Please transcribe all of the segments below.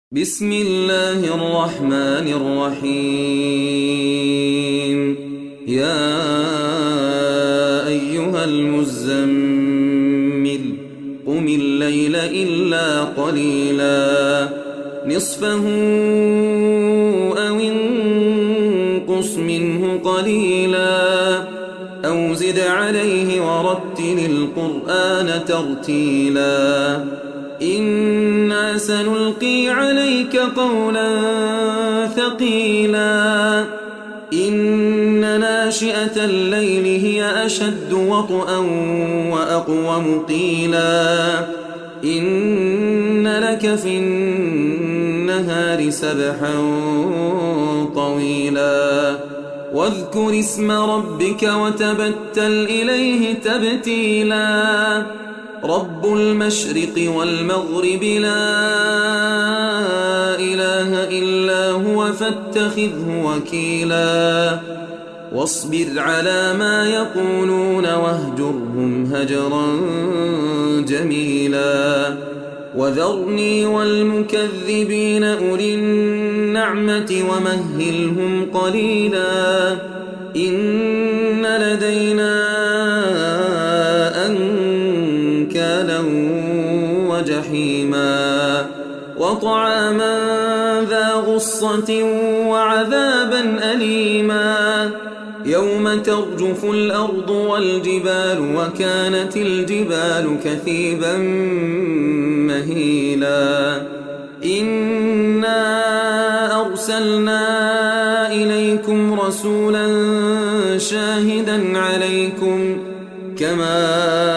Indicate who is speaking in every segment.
Speaker 1: بسم الله الرحمن الرحيم يا أيها المزمل قم الليل إلا قليلا نصفه أو انقص منه قليلا أو زد عليه ورتل القرآن ترتيلا إنا سنلقي عليك قولا ثقيلا إن ناشئة الليل هي أشد وطئا وأقوم قيلا إن لك في النهار سبحا طويلا واذكر اسم ربك وتبتل إليه تبتيلا رب المشرق والمغرب لا إله إلا هو فاتخذه وكيلا واصبر على ما يقولون واهجرهم هجرا جميلا وذرني والمكذبين أولي النعمة ومهلهم قليلا إن لدينا أنكالا وجحيما وطعاما ذا غصة وعذابا أليما يوم ترجف الأرض والجبال وكانت الجبال كثيبا مهيلا إنا أرسلنا إليكم رسولا شاهدا عليكم كما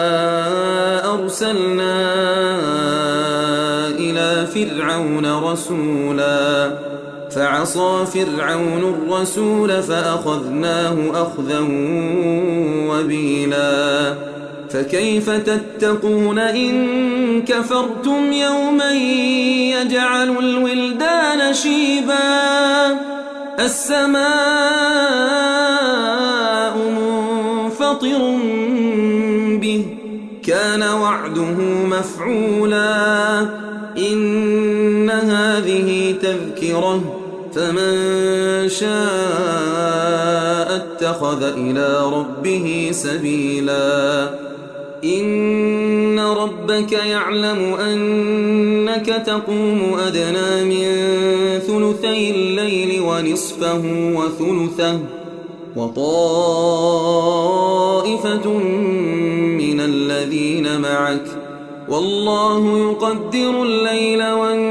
Speaker 1: أرسلنا إلى فرعون رسولا فعصى فرعون الرسول فأخذناه أخذا وبيلا فكيف تتقون إن كفرتم يوما يجعل الولدان شيبا السماء منفطر به كان وعده مفعولا إن هذه تذكرة فمن شاء اتخذ إلى ربه سبيلا إن ربك يعلم أنك تقوم أدنى من ثلثي الليل ونصفه وثلثه وطائفة من الذين معك والله يقدر الليل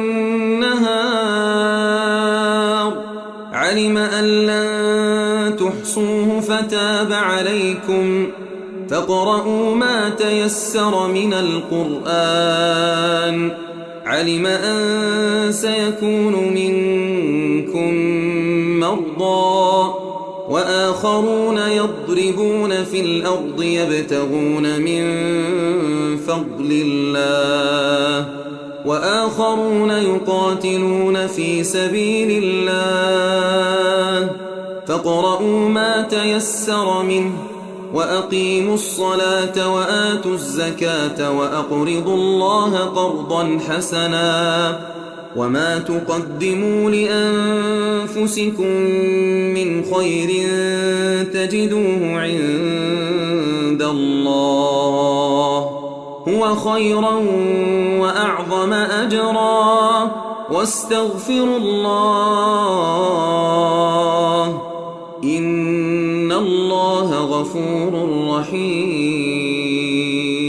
Speaker 1: والنهار علم أن لن تحصوه فتاب عليكم فاقرؤوا ما تيسر من القرآن علم أن سيكون منكم مرضى وآخرون يضربون في الأرض يبتغون من فضل الله وآخرون يقاتلون في سبيل الله فاقرؤوا ما تيسر منه وأقيموا الصلاة وآتوا الزكاة وأقرضوا الله قرضا حسنا وما تقدموا لأنفسكم من خير تجدوه عند الله هو خيرا وأعظم أجرا واستغفروا الله إن الله غفور رحيم